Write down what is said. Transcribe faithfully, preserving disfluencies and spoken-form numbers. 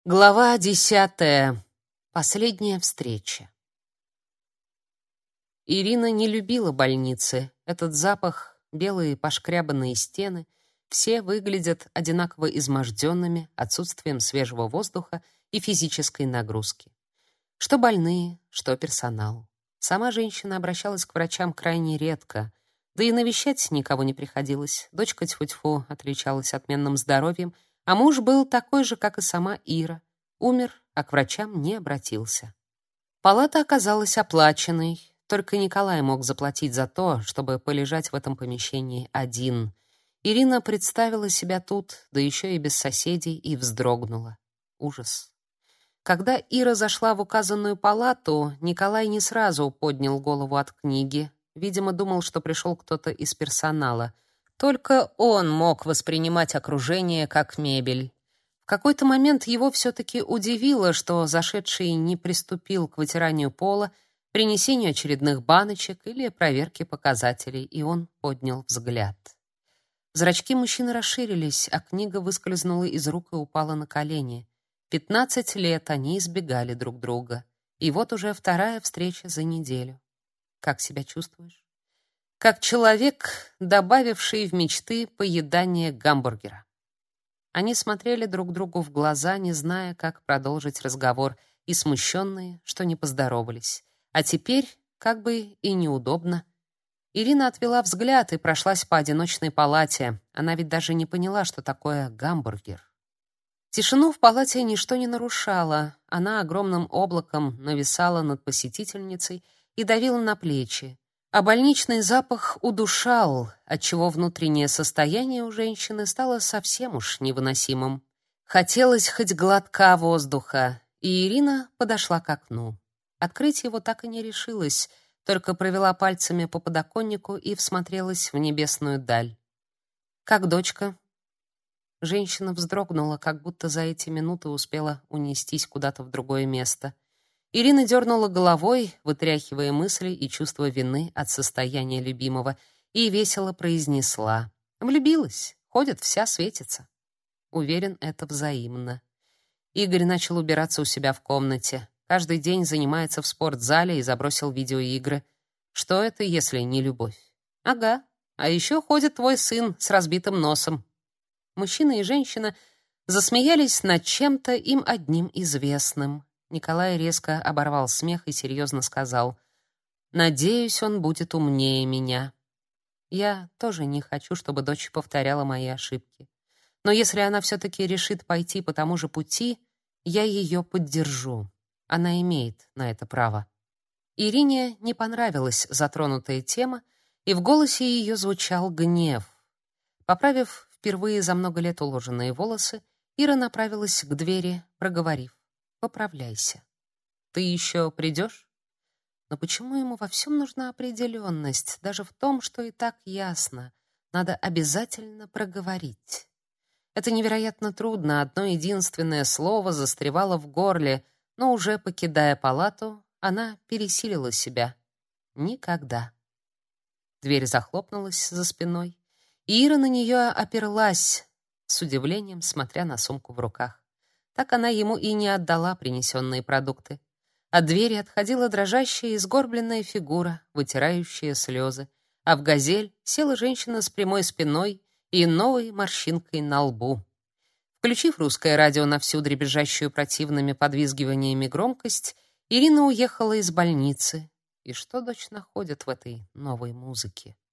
Глава десятая. Последняя встреча. Ирина не любила больницы. Этот запах, белые пошкрябанные стены, все выглядят одинаково изможденными, отсутствием свежего воздуха и физической нагрузки. Что больные, что персонал. Сама женщина обращалась к врачам крайне редко, да и навещать никого не приходилось. Дочка тьфу-тьфу отличалась отменным здоровьем, а муж был такой же, как и сама Ира. Умер, а к врачам не обратился. Палата оказалась оплаченной, только Николай мог заплатить за то, чтобы полежать в этом помещении один. Ирина представила себя тут, да еще и без соседей, и вздрогнула. Ужас. Когда Ира зашла в указанную палату, Николай не сразу поднял голову от книги. Видимо, думал, что пришел кто-то из персонала. Только он мог воспринимать окружение как мебель. В какой-то момент его все-таки удивило, что зашедший не приступил к вытиранию пола, принесению очередных баночек или проверке показателей, и он поднял взгляд. Зрачки мужчины расширились, а книга выскользнула из рук и упала на колени. Пятнадцать лет они избегали друг друга, и вот уже вторая встреча за неделю. Как себя чувствуешь? Как человек, добавивший в мечты поедание гамбургера. Они смотрели друг другу в глаза, не зная, как продолжить разговор, и смущенные, что не поздоровались. А теперь, как бы и неудобно. Ирина отвела взгляд и прошлась по одиночной палате. Она ведь даже не поняла, что такое гамбургер. Тишину в палате ничто не нарушало. Она огромным облаком нависала над посетительницей и давила на плечи. А больничный запах удушал, отчего внутреннее состояние у женщины стало совсем уж невыносимым. Хотелось хоть глотка воздуха, и Ирина подошла к окну. Открыть его так и не решилась, только провела пальцами по подоконнику и всмотрелась в небесную даль. «Как дочка?» Женщина вздрогнула, как будто за эти минуты успела унестись куда-то в другое место. Ирина дернула головой, вытряхивая мысли и чувство вины от состояния любимого, и весело произнесла: «Влюбилась, ходит, вся светится». Уверен, это взаимно. Игорь начал убираться у себя в комнате. Каждый день занимается в спортзале и забросил видеоигры. Что это, если не любовь? Ага. А еще ходит твой сын с разбитым носом. Мужчина и женщина засмеялись над чем-то им одним известным. Николай резко оборвал смех и серьезно сказал: «Надеюсь, он будет умнее меня». Я тоже не хочу, чтобы дочь повторяла мои ошибки. Но если она все-таки решит пойти по тому же пути, я ее поддержу. Она имеет на это право. Ирине не понравилась затронутая тема, и в голосе ее звучал гнев. Поправив впервые за много лет уложенные волосы, Ира направилась к двери, проговорив: «Поправляйся. Ты еще придешь?» Но почему ему во всем нужна определенность, даже в том, что и так ясно? Надо обязательно проговорить. Это невероятно трудно, одно единственное слово застревало в горле, но уже покидая палату, она пересилила себя. Никогда. Дверь захлопнулась за спиной, и Ира на нее оперлась, с удивлением смотря на сумку в руках. Так она ему и не отдала принесенные продукты. От двери отходила дрожащая и сгорбленная фигура, вытирающая слезы, а в «Газель» села женщина с прямой спиной и новой морщинкой на лбу. Включив русское радио на всю дребезжащую противными подвизгиваниями громкость, Ирина уехала из больницы. И что дочь находит в этой новой музыке?